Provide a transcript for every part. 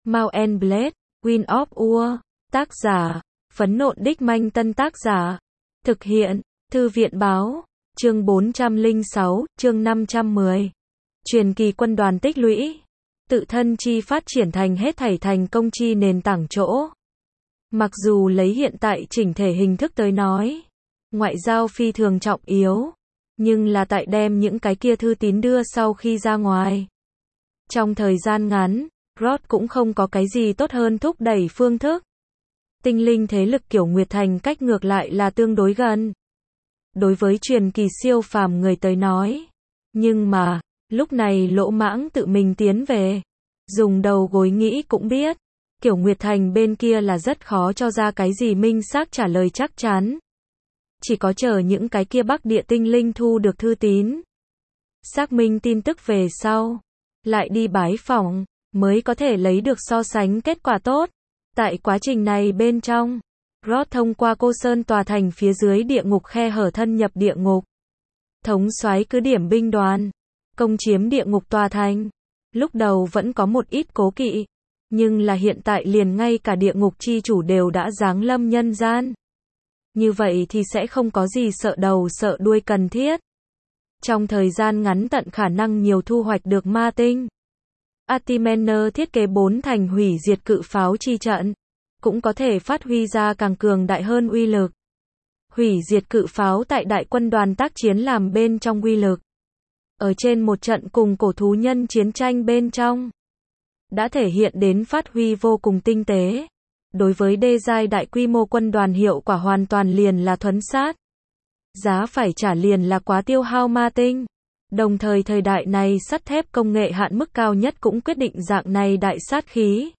Mount and Blade, Wind of War, tác giả, Phấn Nộn Đích Manh Tân tác giả, thực hiện, Thư viện báo, chương 406, chương 510. Truyền kỳ quân đoàn tích lũy, tự thân chi phát triển thành hết thảy thành công chi nền tảng chỗ. Mặc dù lấy hiện tại chỉnh thể hình thức tới nói, ngoại giao phi thường trọng yếu, nhưng là tại đem những cái kia thư tín đưa sau khi ra ngoài. Trong thời gian ngắn, Roth cũng không có cái gì tốt hơn thúc đẩy phương thức. Tinh linh thế lực kiểu Nguyệt Thành cách ngược lại là tương đối gần. Đối với truyền kỳ siêu phàm người tới nói. Nhưng mà, lúc này Lỗ Mãng tự mình tiến về. Dùng đầu gối nghĩ cũng biết. Kiểu Nguyệt Thành bên kia là rất khó cho ra cái gì minh xác trả lời chắc chắn. Chỉ có chờ những cái kia Bắc Địa tinh linh thu được thư tín. Xác minh tin tức về sau. Lại đi bái phỏng, mới có thể lấy được so sánh kết quả tốt. Tại quá trình này bên trong, Roth thông qua Cô Sơn tòa thành phía dưới địa ngục khe hở thân nhập địa ngục. Thống soái cứ điểm binh đoàn, công chiếm địa ngục tòa thành. Lúc đầu vẫn có một ít cố kỵ, nhưng là hiện tại liền ngay cả địa ngục chi chủ đều đã giáng lâm nhân gian. Như vậy thì sẽ không có gì sợ đầu sợ đuôi cần thiết. Trong thời gian ngắn tận khả năng nhiều thu hoạch được ma tinh. Artimener thiết kế 4 thành hủy diệt cự pháo chi trận, cũng có thể phát huy ra càng cường đại hơn uy lực. Hủy diệt cự pháo tại đại quân đoàn tác chiến làm bên trong uy lực. Ở trên một trận cùng cổ thú nhân chiến tranh bên trong, đã thể hiện đến phát huy vô cùng tinh tế. Đối với đê giai đại quy mô quân đoàn hiệu quả hoàn toàn liền là thuấn sát. Giá phải trả liền là quá tiêu hao ma tinh. Đồng thời thời đại này sắt thép công nghệ hạn mức cao nhất cũng quyết định dạng này đại sát khí.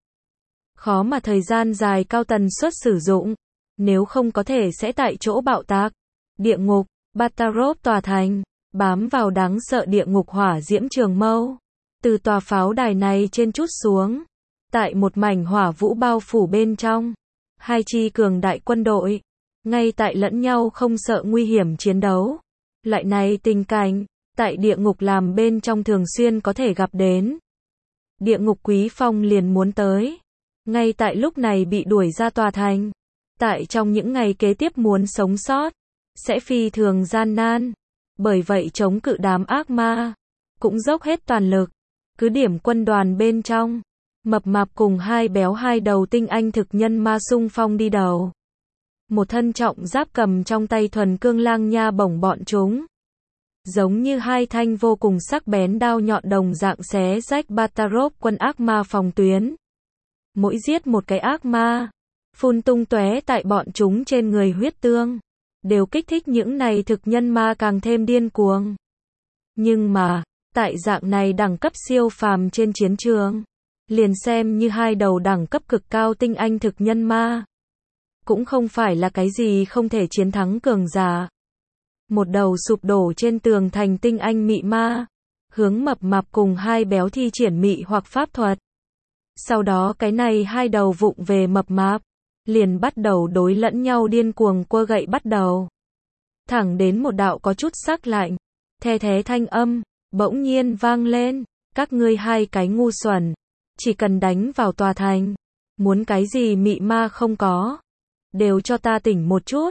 Khó mà thời gian dài cao tần suất sử dụng, nếu không có thể sẽ tại chỗ bạo tạc. Địa ngục, Batarov tòa thành, bám vào đáng sợ địa ngục hỏa diễm trường mâu. Từ tòa pháo đài này trên chút xuống, tại một mảnh hỏa vũ bao phủ bên trong, hai chi cường đại quân đội, ngay tại lẫn nhau không sợ nguy hiểm chiến đấu. Loại này tình cảnh, tại địa ngục làm bên trong thường xuyên có thể gặp đến. Địa ngục Quý Phong liền muốn tới. Ngay tại lúc này bị đuổi ra tòa thành. Tại trong những ngày kế tiếp muốn sống sót, sẽ phi thường gian nan. Bởi vậy chống cự đám ác ma, cũng dốc hết toàn lực. Cứ điểm quân đoàn bên trong, mập mạp cùng hai béo hai đầu tinh anh thực nhân ma xung phong đi đầu. Một thân trọng giáp cầm trong tay thuần cương lang nha bổng bọn chúng. Giống như hai thanh vô cùng sắc bén đao nhọn đồng dạng xé rách Batarov quân ác ma phòng tuyến. Mỗi giết một cái ác ma, phun tung tóe tại bọn chúng trên người huyết tương, đều kích thích những này thực nhân ma càng thêm điên cuồng. Nhưng mà, tại dạng này đẳng cấp siêu phàm trên chiến trường, liền xem như hai đầu đẳng cấp cực cao tinh anh thực nhân ma, cũng không phải là cái gì không thể chiến thắng cường giả. Một đầu sụp đổ trên tường thành tinh anh mị ma, hướng mập mạp cùng hai béo thi triển mị hoặc pháp thuật. Sau đó cái này hai đầu vụng về mập mạp, liền bắt đầu đối lẫn nhau điên cuồng quơ gậy bắt đầu. Thẳng đến một đạo có chút sắc lạnh, the thé thanh âm, bỗng nhiên vang lên, các ngươi hai cái ngu xuẩn, chỉ cần đánh vào tòa thành, muốn cái gì mị ma không có, đều cho ta tỉnh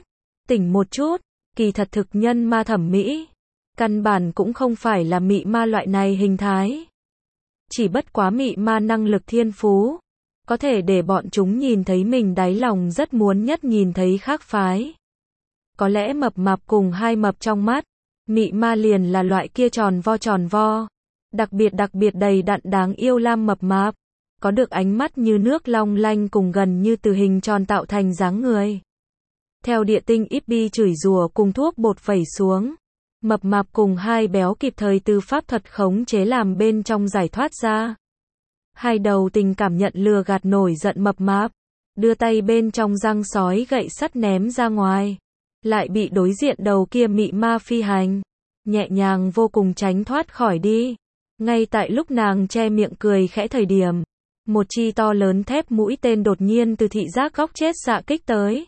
một chút. Kỳ thật thực nhân ma thẩm mỹ, căn bản cũng không phải là mị ma loại này hình thái. Chỉ bất quá mị ma năng lực thiên phú, có thể để bọn chúng nhìn thấy mình đáy lòng rất muốn nhất nhìn thấy khác phái. Có lẽ mập mạp cùng hai mập trong mắt, mị ma liền là loại kia tròn vo. Đặc biệt đầy đặn đáng yêu lam mập mạp, có được ánh mắt như nước long lanh cùng gần như từ hình tròn tạo thành dáng người. Theo địa tinh Ipi chửi rủa cùng thuốc bột vẩy xuống, mập mạp cùng hai béo kịp thời từ pháp thuật khống chế làm bên trong giải thoát ra. Hai đầu tình cảm nhận lừa gạt nổi giận mập mạp, đưa tay bên trong răng sói gậy sắt ném ra ngoài, lại bị đối diện đầu kia mị ma phi hành, nhẹ nhàng vô cùng tránh thoát khỏi đi. Ngay tại lúc nàng che miệng cười khẽ thời điểm, một chi to lớn thép mũi tên đột nhiên từ thị giác góc chết xạ kích tới.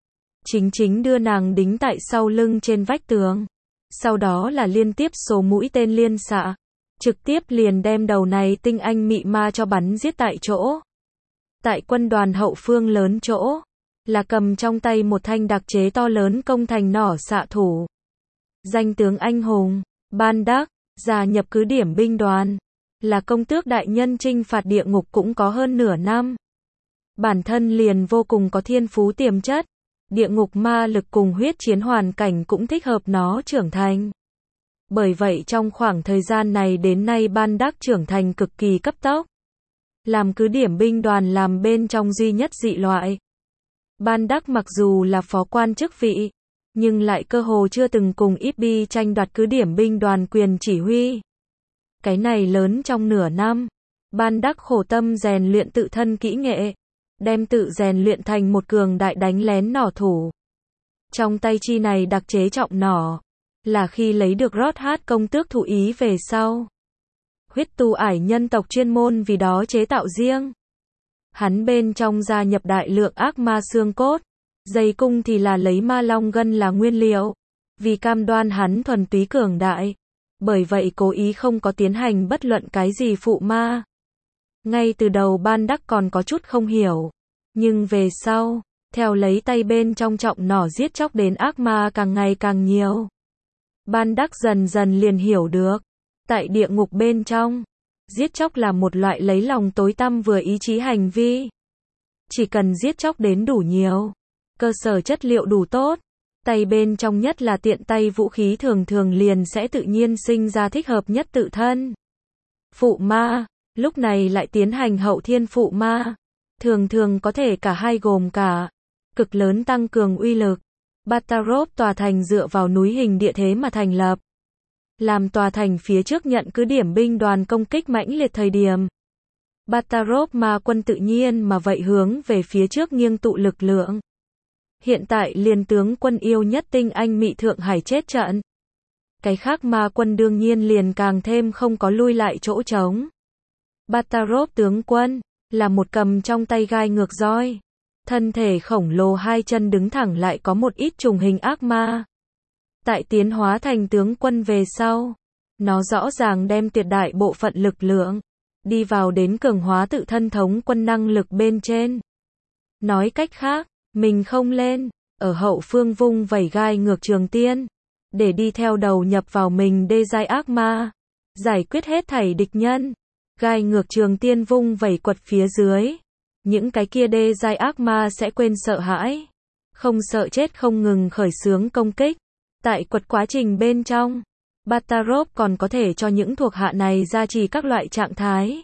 Chính đưa nàng đính tại sau lưng trên vách tường. Sau đó là liên tiếp số mũi tên liên xạ, trực tiếp liền đem đầu này tinh anh mị ma cho bắn giết tại chỗ. Tại quân đoàn hậu phương lớn chỗ, là cầm trong tay một thanh đặc chế to lớn công thành nỏ xạ thủ. Danh tướng anh hùng, Ban Đắc, gia nhập cứ điểm binh đoàn, là công tước đại nhân chinh phạt địa ngục cũng có hơn nửa năm. Bản thân liền vô cùng có thiên phú tiềm chất, địa ngục ma lực cùng huyết chiến hoàn cảnh cũng thích hợp nó trưởng thành. Bởi vậy trong khoảng thời gian này đến nay Ban Đắc trưởng thành cực kỳ cấp tốc. Làm cứ điểm binh đoàn làm bên trong duy nhất dị loại. Ban Đắc mặc dù là phó quan chức vị, nhưng lại cơ hồ chưa từng cùng Ibby tranh đoạt cứ điểm binh đoàn quyền chỉ huy. Cái này lớn trong nửa năm, Ban Đắc khổ tâm rèn luyện tự thân kỹ nghệ, đem tự rèn luyện thành một cường đại đánh lén nỏ thủ. Trong tay chi này đặc chế trọng nỏ, là khi lấy được rót hát công tước thụ ý về sau. Huyết tu ải nhân tộc chuyên môn vì đó chế tạo riêng. Hắn bên trong gia nhập đại lượng ác ma xương cốt, dây cung thì là lấy ma long gân là nguyên liệu, vì cam đoan hắn thuần túy cường đại. Bởi vậy cố ý không có tiến hành bất luận cái gì phụ ma. Ngay từ đầu Ban Đắc còn có chút không hiểu, nhưng về sau, theo lấy tay bên trong trọng nỏ giết chóc đến ác ma càng ngày càng nhiều. Ban Đắc dần dần liền hiểu được, tại địa ngục bên trong, giết chóc là một loại lấy lòng tối tăm vừa ý chí hành vi. Chỉ cần giết chóc đến đủ nhiều, cơ sở chất liệu đủ tốt, tay bên trong nhất là tiện tay vũ khí thường thường liền sẽ tự nhiên sinh ra thích hợp nhất tự thân. Phụ ma, lúc này lại tiến hành hậu thiên phụ ma, thường thường có thể cả hai gồm cả, cực lớn tăng cường uy lực. Batarov tòa thành dựa vào núi hình địa thế mà thành lập. Làm tòa thành phía trước nhận cứ điểm binh đoàn công kích mãnh liệt thời điểm. Batarov ma quân tự nhiên mà vậy hướng về phía trước nghiêng tụ lực lượng. Hiện tại liền tướng quân yêu nhất tinh anh Mị Thượng Hải chết trận. Cái khác ma quân đương nhiên liền càng thêm không có lui lại chỗ trống. Batarov tướng quân, là một cầm trong tay gai ngược roi. Thân thể khổng lồ hai chân đứng thẳng lại có một ít trùng hình ác ma. Tại tiến hóa thành tướng quân về sau, nó rõ ràng đem tuyệt đại bộ phận lực lượng, đi vào đến cường hóa tự thân thống quân năng lực bên trên. Nói cách khác, mình không lên, ở hậu phương vung vẩy gai ngược trường tiên, để đi theo đầu nhập vào mình đê giai ác ma, giải quyết hết thảy địch nhân. Gai ngược trường tiên vung vẩy quật phía dưới, những cái kia đê giai ác ma sẽ quên sợ hãi, không sợ chết không ngừng khởi xướng công kích. Tại quật quá trình bên trong, Batarov còn có thể cho những thuộc hạ này gia trì các loại trạng thái.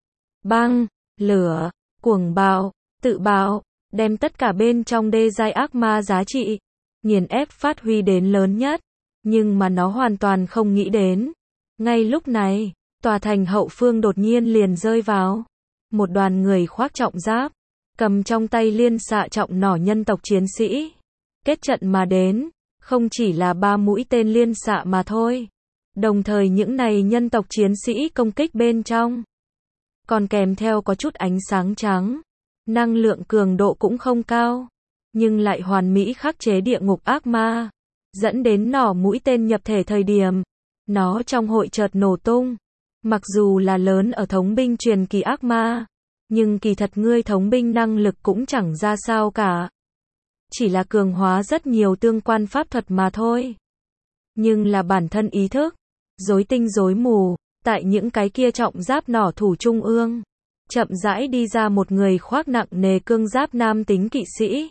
Băng, lửa, cuồng bạo, tự bạo, đem tất cả bên trong đê giai ác ma giá trị, nghiền ép phát huy đến lớn nhất, nhưng mà nó hoàn toàn không nghĩ đến. Ngay lúc này, tòa thành hậu phương đột nhiên liền rơi vào. Một đoàn người khoác trọng giáp, cầm trong tay liên xạ trọng nỏ nhân tộc chiến sĩ. Kết trận mà đến, không chỉ là 3 mũi tên liên xạ mà thôi. Đồng thời những này nhân tộc chiến sĩ công kích bên trong, còn kèm theo có chút ánh sáng trắng. Năng lượng cường độ cũng không cao, nhưng lại hoàn mỹ khắc chế địa ngục ác ma. Dẫn đến nỏ mũi tên nhập thể thời điểm, nó trong hội chợt nổ tung. Mặc dù là lớn ở thống binh truyền kỳ ác ma, nhưng kỳ thật ngươi thống binh năng lực cũng chẳng ra sao cả. Chỉ là cường hóa rất nhiều tương quan pháp thuật mà thôi. Nhưng là bản thân ý thức, rối tinh rối mù, tại những cái kia trọng giáp nỏ thủ trung ương, chậm rãi đi ra một người khoác nặng nề cương giáp nam tính kỵ sĩ.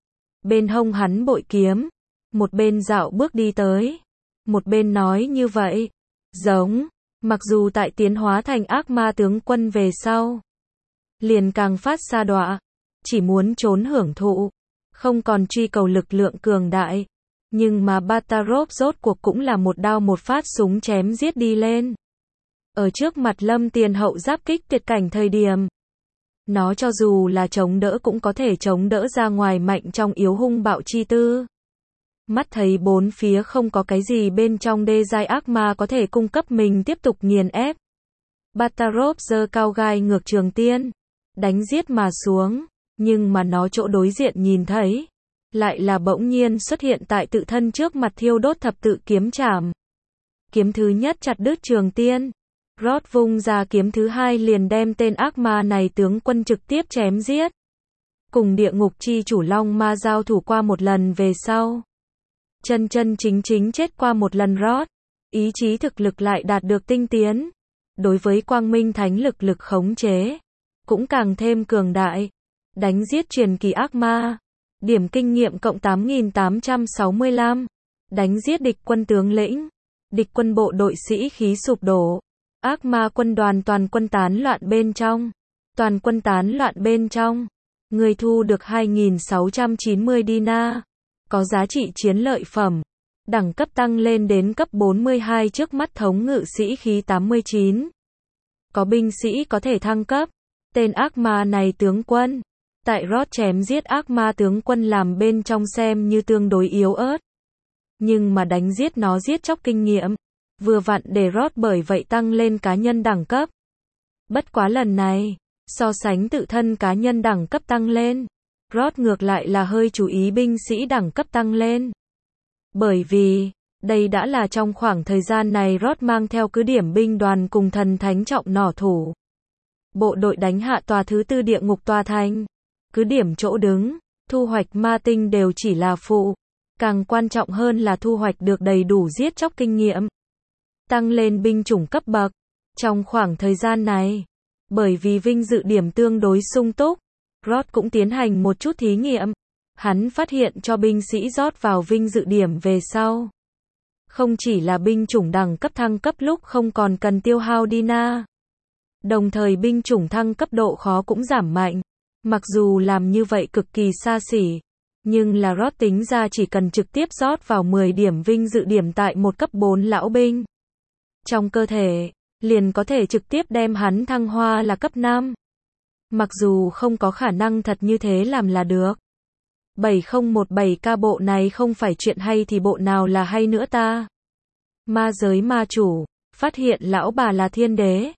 Bên hông hắn bội kiếm, một bên dạo bước đi tới, một bên nói như vậy, giống, mặc dù tại tiến hóa thành ác ma tướng quân về sau, liền càng phát xa đọa, chỉ muốn trốn hưởng thụ, không còn truy cầu lực lượng cường đại, nhưng mà Batarov rốt cuộc cũng là một đao một phát súng chém giết đi lên. Ở trước mặt Lâm Tiền Hậu giáp kích tuyệt cảnh thời điểm, nó cho dù là chống đỡ cũng có thể chống đỡ ra ngoài mạnh trong yếu hung bạo chi tư. Mắt thấy bốn phía không có cái gì bên trong đê giai ác ma có thể cung cấp mình tiếp tục nghiền ép. Batarov giơ cao gai ngược trường tiên, đánh giết mà xuống, nhưng mà nó chỗ đối diện nhìn thấy, lại là bỗng nhiên xuất hiện tại tự thân trước mặt thiêu đốt thập tự kiếm chảm. Kiếm thứ nhất chặt đứt trường tiên, Rod vung ra kiếm thứ hai liền đem tên ác ma này tướng quân trực tiếp chém giết. Cùng địa ngục chi chủ long ma giao thủ qua một lần về sau. Chân chân chính chính chết qua một lần Rod. Ý chí thực lực lại đạt được tinh tiến. Đối với quang minh thánh lực khống chế. Cũng càng thêm cường đại. Đánh giết truyền kỳ ác ma. Điểm kinh nghiệm cộng 8.865. Đánh giết địch quân tướng lĩnh. Địch quân bộ đội sĩ khí sụp đổ. Ác ma quân đoàn toàn quân tán loạn bên trong. Toàn quân tán loạn bên trong. Người thu được 2.690 dinar. Có giá trị chiến lợi phẩm. Đẳng cấp tăng lên đến cấp 42 trước mắt thống ngự sĩ khí 89. Có binh sĩ có thể thăng cấp. Tên ác ma này tướng quân. Tại Rod chém giết ác ma tướng quân làm bên trong xem như tương đối yếu ớt. Nhưng mà đánh giết nó giết chóc kinh nghiệm. Vừa vặn để Rod bởi vậy tăng lên cá nhân đẳng cấp. Bất quá lần này, so sánh tự thân cá nhân đẳng cấp tăng lên, Rod ngược lại là hơi chú ý binh sĩ đẳng cấp tăng lên. Bởi vì, đây đã là trong khoảng thời gian này Rod mang theo cứ điểm binh đoàn cùng thần thánh trọng nỏ thủ. Bộ đội đánh hạ tòa thứ 4 địa ngục tòa thành. Cứ điểm chỗ đứng, thu hoạch ma tinh đều chỉ là phụ. Càng quan trọng hơn là thu hoạch được đầy đủ giết chóc kinh nghiệm. Tăng lên binh chủng cấp bậc. Trong khoảng thời gian này, bởi vì vinh dự điểm tương đối sung túc, Rod cũng tiến hành một chút thí nghiệm. Hắn phát hiện cho binh sĩ rót vào vinh dự điểm về sau. Không chỉ là binh chủng đẳng cấp thăng cấp lúc không còn cần tiêu hao dinar. Đồng thời binh chủng thăng cấp độ khó cũng giảm mạnh. Mặc dù làm như vậy cực kỳ xa xỉ. Nhưng là Rod tính ra chỉ cần trực tiếp rót vào 10 điểm vinh dự điểm tại một cấp 4 lão binh. Trong cơ thể, liền có thể trực tiếp đem hắn thăng hoa là cấp 5. Mặc dù không có khả năng thật như thế làm là được. 7017K bộ này không phải chuyện hay thì bộ nào là hay nữa ta. Ma giới ma chủ, phát hiện lão bà là thiên đế.